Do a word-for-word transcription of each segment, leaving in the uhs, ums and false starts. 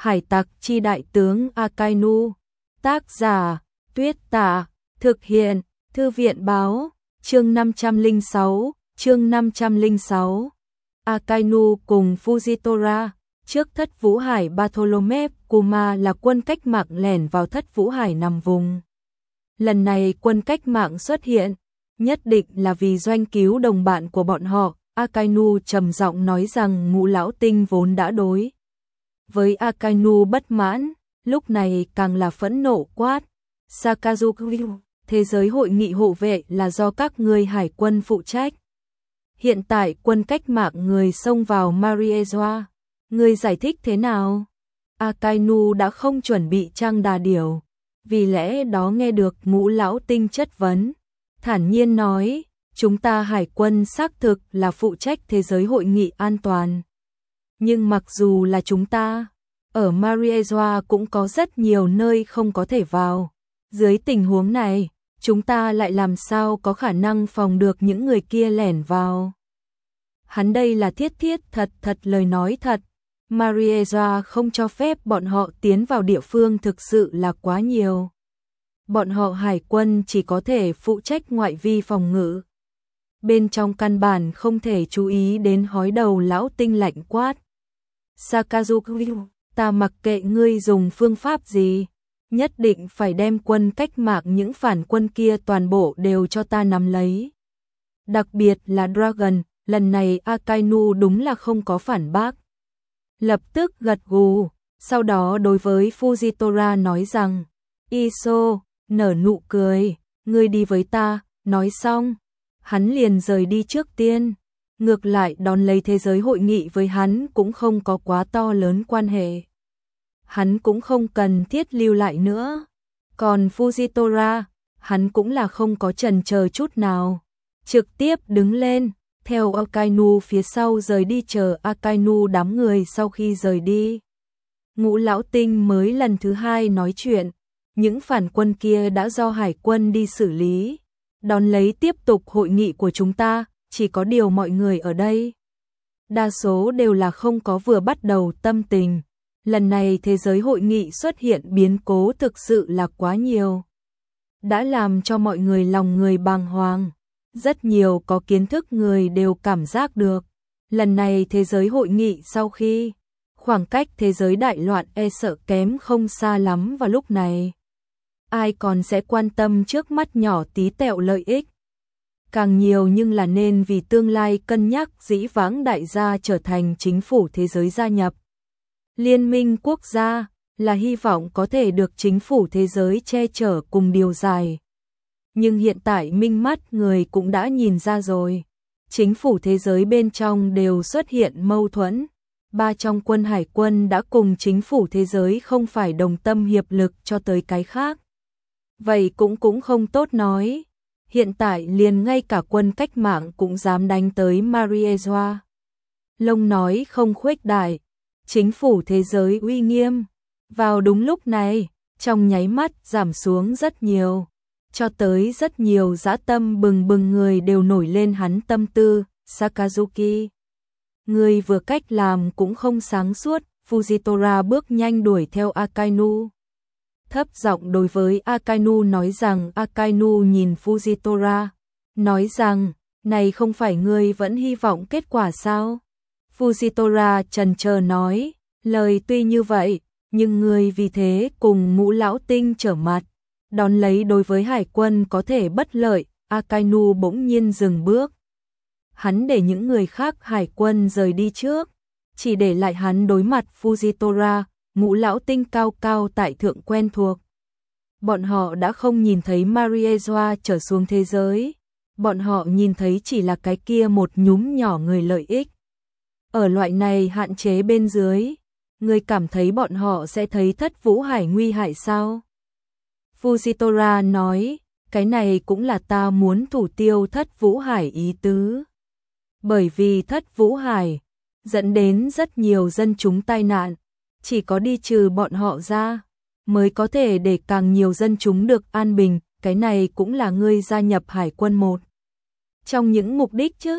Hải tặc chi đại tướng Akainu. Tác giả, Tuyết Tả. Thực hiện, Thư viện báo. Chương năm trăm lẻ sáu, chương năm trăm lẻ sáu. Akainu cùng Fujitora. Trước Thất Vũ Hải, Bartholomew Kuma là quân cách mạng lẻn vào Thất Vũ Hải nằm vùng. Lần này quân cách mạng xuất hiện, nhất định là vì doanh cứu đồng bạn của bọn họ. Akainu trầm giọng nói rằng Ngũ Lão Tinh vốn đã đối với Akainu bất mãn, lúc này càng là phẫn nộ quát. Sakazuki, thế giới hội nghị hộ vệ là do các ngươi hải quân phụ trách. Hiện tại quân cách mạng người xông vào Mariezoa, ngươi giải thích thế nào? Akainu đã không chuẩn bị trang đà điểu, vì lẽ đó nghe được Ngũ Lão Tinh chất vấn, thản nhiên nói, chúng ta hải quân xác thực là phụ trách thế giới hội nghị an toàn. Nhưng mặc dù là chúng ta, ở Mariezoa cũng có rất nhiều nơi không có thể vào. Dưới tình huống này, chúng ta lại làm sao có khả năng phòng được những người kia lẻn vào? Hắn đây là thiết thiết thật thật lời nói thật. Mariezoa không cho phép bọn họ tiến vào địa phương thực sự là quá nhiều. Bọn họ hải quân chỉ có thể phụ trách ngoại vi phòng ngự. Bên trong căn bản không thể chú ý đến hói đầu lão tinh lạnh quát. Sakazuki, ta mặc kệ ngươi dùng phương pháp gì, nhất định phải đem quân cách mạng những phản quân kia toàn bộ đều cho ta nắm lấy. Đặc biệt là Dragon, lần này Akainu đúng là không có phản bác. Lập tức gật gù, sau đó đối với Fujitora nói rằng, Iso, nở nụ cười, ngươi đi với ta, nói xong, hắn liền rời đi trước tiên. Ngược lại đón lấy thế giới hội nghị với hắn cũng không có quá to lớn quan hệ. Hắn cũng không cần thiết lưu lại nữa. Còn Fujitora, hắn cũng là không có chần chờ chút nào. Trực tiếp đứng lên, theo Akainu phía sau rời đi chờ Akainu đám người sau khi rời đi. Ngũ Lão Tinh mới lần thứ hai nói chuyện. Những phản quân kia đã do hải quân đi xử lý. Đón lấy tiếp tục hội nghị của chúng ta. Chỉ có điều mọi người ở đây đa số đều là không có vừa bắt đầu tâm tình. Lần này thế giới hội nghị xuất hiện biến cố thực sự là quá nhiều, đã làm cho mọi người lòng người bàng hoàng. Rất nhiều có kiến thức người đều cảm giác được, lần này thế giới hội nghị sau khi khoảng cách thế giới đại loạn e sợ kém không xa lắm vào lúc này. Ai còn sẽ quan tâm trước mắt nhỏ tí tẹo lợi ích. Càng nhiều nhưng là nên vì tương lai cân nhắc dĩ vãng đại gia trở thành chính phủ thế giới gia nhập Liên minh quốc gia, là hy vọng có thể được chính phủ thế giới che chở cùng điều giải. Nhưng hiện tại minh mắt người cũng đã nhìn ra rồi. Chính phủ thế giới bên trong đều xuất hiện mâu thuẫn. Ba trong quân hải quân đã cùng chính phủ thế giới không phải đồng tâm hiệp lực cho tới cái khác. Vậy cũng cũng không tốt nói. Hiện tại liền ngay cả quân cách mạng cũng dám đánh tới Mariezoa. Lông nói không khuếch đại, chính phủ thế giới uy nghiêm. Vào đúng lúc này, trong nháy mắt giảm xuống rất nhiều. Cho tới rất nhiều dã tâm bừng bừng người đều nổi lên hắn tâm tư. Sakazuki, người vừa cách làm cũng không sáng suốt. Fujitora bước nhanh đuổi theo Akainu. Thấp giọng đối với Akainu nói rằng Akainu nhìn Fujitora, nói rằng, này không phải ngươi vẫn hy vọng kết quả sao? Fujitora chần chờ nói, lời tuy như vậy, nhưng ngươi vì thế cùng Ngũ Lão Tinh trở mặt, đón lấy đối với hải quân có thể bất lợi. Akainu bỗng nhiên dừng bước. Hắn để những người khác hải quân rời đi trước, chỉ để lại hắn đối mặt Fujitora. Ngũ Lão Tinh cao cao tại thượng quen thuộc. Bọn họ đã không nhìn thấy Mariezoa trở xuống thế giới. Bọn họ nhìn thấy chỉ là cái kia một nhúm nhỏ người lợi ích. Ở loại này hạn chế bên dưới, người cảm thấy bọn họ sẽ thấy Thất Vũ Hải nguy hại sao? Fujitora nói, cái này cũng là ta muốn thủ tiêu Thất Vũ Hải ý tứ. Bởi vì Thất Vũ Hải dẫn đến rất nhiều dân chúng tai nạn. Chỉ có đi trừ bọn họ ra, mới có thể để càng nhiều dân chúng được an bình. Cái này cũng là ngươi gia nhập hải quân một trong những mục đích chứ?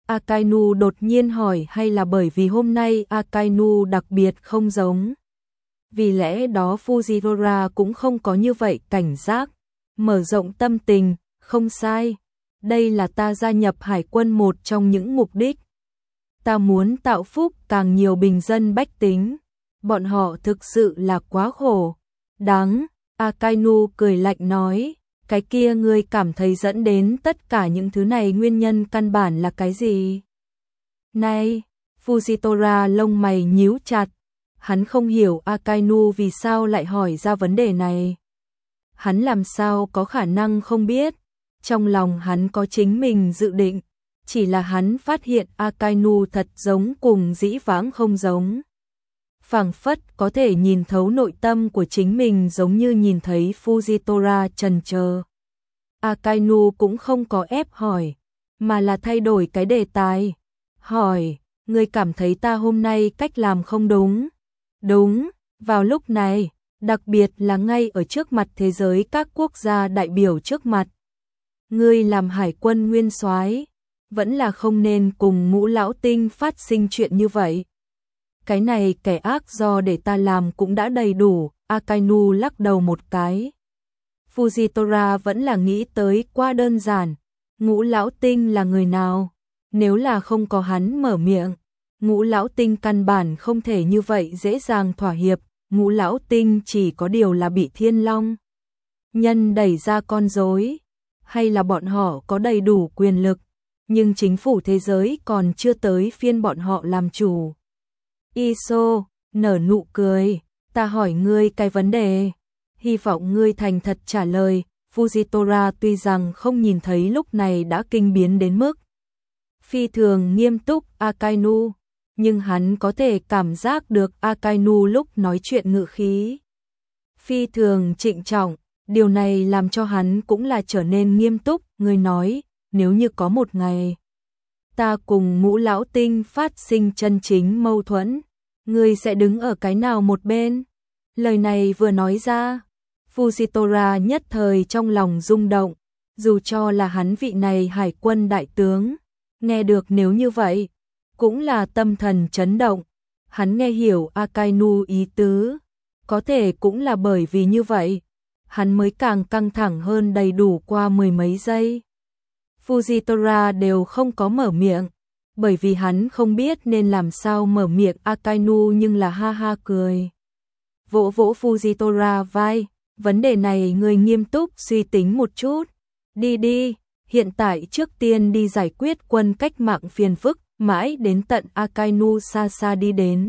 Akainu đột nhiên hỏi, hay là bởi vì hôm nay Akainu đặc biệt không giống vì lẽ đó Fujitora cũng không có như vậy cảnh giác, mở rộng tâm tình, không sai. Đây là ta gia nhập hải quân một trong những mục đích. Ta muốn tạo phúc càng nhiều bình dân bách tính. Bọn họ thực sự là quá khổ. Đáng, Akainu cười lạnh nói, cái kia ngươi cảm thấy dẫn đến tất cả những thứ này nguyên nhân căn bản là cái gì? Này, Fujitora lông mày nhíu chặt. Hắn không hiểu Akainu vì sao lại hỏi ra vấn đề này. Hắn làm sao có khả năng không biết. Trong lòng hắn có chính mình dự định. Chỉ là hắn phát hiện Akainu thật giống cùng dĩ vãng không giống. Phảng phất có thể nhìn thấu nội tâm của chính mình giống như nhìn thấy Fujitora chần chờ. Akainu cũng không có ép hỏi, mà là thay đổi cái đề tài. Hỏi, ngươi cảm thấy ta hôm nay cách làm không đúng? Đúng, vào lúc này, đặc biệt là ngay ở trước mặt thế giới các quốc gia đại biểu trước mặt. Ngươi làm hải quân nguyên soái, vẫn là không nên cùng Ngũ lão tinh phát sinh chuyện như vậy. Cái này kẻ ác do để ta làm cũng đã đầy đủ, Akainu lắc đầu một cái. Fujitora vẫn là nghĩ tới quá đơn giản, Ngũ lão tinh là người nào? Nếu là không có hắn mở miệng, Ngũ lão tinh căn bản không thể như vậy dễ dàng thỏa hiệp, Ngũ lão tinh chỉ có điều là bị Thiên Long nhân đẩy ra con rối, hay là bọn họ có đầy đủ quyền lực, nhưng chính phủ thế giới còn chưa tới phiên bọn họ làm chủ. Iso nở nụ cười, ta hỏi ngươi cái vấn đề, hy vọng ngươi thành thật trả lời. Fujitora tuy rằng không nhìn thấy lúc này đã kinh biến đến mức phi thường nghiêm túc Akainu, nhưng hắn có thể cảm giác được Akainu lúc nói chuyện ngữ khí phi thường trịnh trọng, điều này làm cho hắn cũng là trở nên nghiêm túc. Người nói, nếu như có một ngày ta cùng Ngũ lão tinh phát sinh chân chính mâu thuẫn, ngươi sẽ đứng ở cái nào một bên? Lời này vừa nói ra, Fujitora nhất thời trong lòng rung động, dù cho là hắn vị này hải quân đại tướng, nghe được nếu như vậy, cũng là tâm thần chấn động. Hắn nghe hiểu Akainu ý tứ, có thể cũng là bởi vì như vậy, hắn mới càng căng thẳng hơn đầy đủ qua mười mấy giây. Fujitora đều không có mở miệng, bởi vì hắn không biết nên làm sao mở miệng. Akainu nhưng là ha ha cười, vỗ vỗ Fujitora vai, vấn đề này người nghiêm túc suy tính một chút, đi đi, hiện tại trước tiên đi giải quyết quân cách mạng phiền phức, mãi đến tận Akainu xa xa đi đến.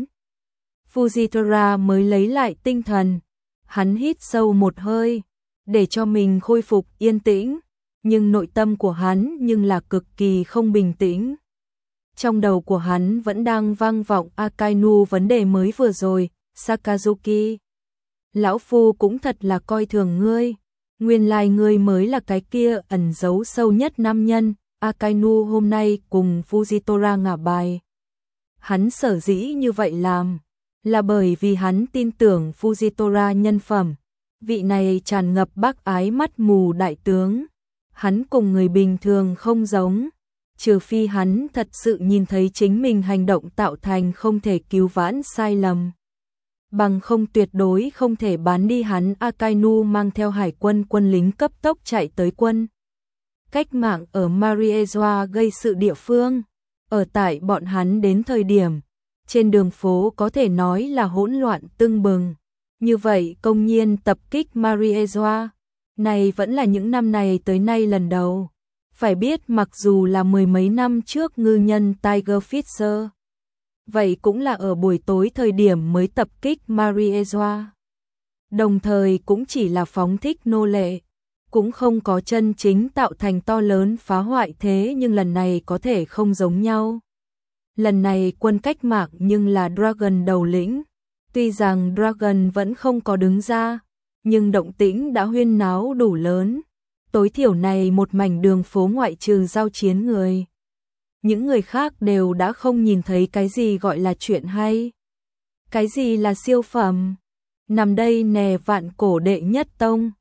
Fujitora mới lấy lại tinh thần, hắn hít sâu một hơi, để cho mình khôi phục yên tĩnh, nhưng nội tâm của hắn nhưng là cực kỳ không bình tĩnh. Trong đầu của hắn vẫn đang vang vọng Akainu vấn đề mới vừa rồi, Sakazuki. Lão Phu cũng thật là coi thường ngươi, nguyên lai ngươi mới là cái kia ẩn giấu sâu nhất nam nhân. Akainu hôm nay cùng Fujitora ngả bài. Hắn sở dĩ như vậy làm, là bởi vì hắn tin tưởng Fujitora nhân phẩm, vị này tràn ngập bác ái mắt mù đại tướng. Hắn cùng người bình thường không giống, trừ phi hắn thật sự nhìn thấy chính mình hành động tạo thành không thể cứu vãn sai lầm. Bằng không tuyệt đối không thể bán đi hắn. Akainu mang theo hải quân quân lính cấp tốc chạy tới quân cách mạng ở Mariejoa gây sự địa phương. Ở tại bọn hắn đến thời điểm, trên đường phố có thể nói là hỗn loạn tưng bừng. Như vậy công nhiên tập kích Mariejoa, này vẫn là những năm này tới nay lần đầu. Phải biết mặc dù là mười mấy năm trước ngư nhân Tiger Fisher, vậy cũng là ở buổi tối thời điểm mới tập kích Mariejoa. Đồng thời cũng chỉ là phóng thích nô lệ, cũng không có chân chính tạo thành to lớn phá hoại, thế nhưng lần này có thể không giống nhau. Lần này quân cách mạng nhưng là Dragon đầu lĩnh. Tuy rằng Dragon vẫn không có đứng ra, nhưng động tĩnh đã huyên náo đủ lớn. Tối thiểu này một mảnh đường phố ngoại trừ giao chiến người, những người khác đều đã không nhìn thấy cái gì gọi là chuyện hay, cái gì là siêu phẩm. Nằm đây nè vạn cổ đệ nhất tông,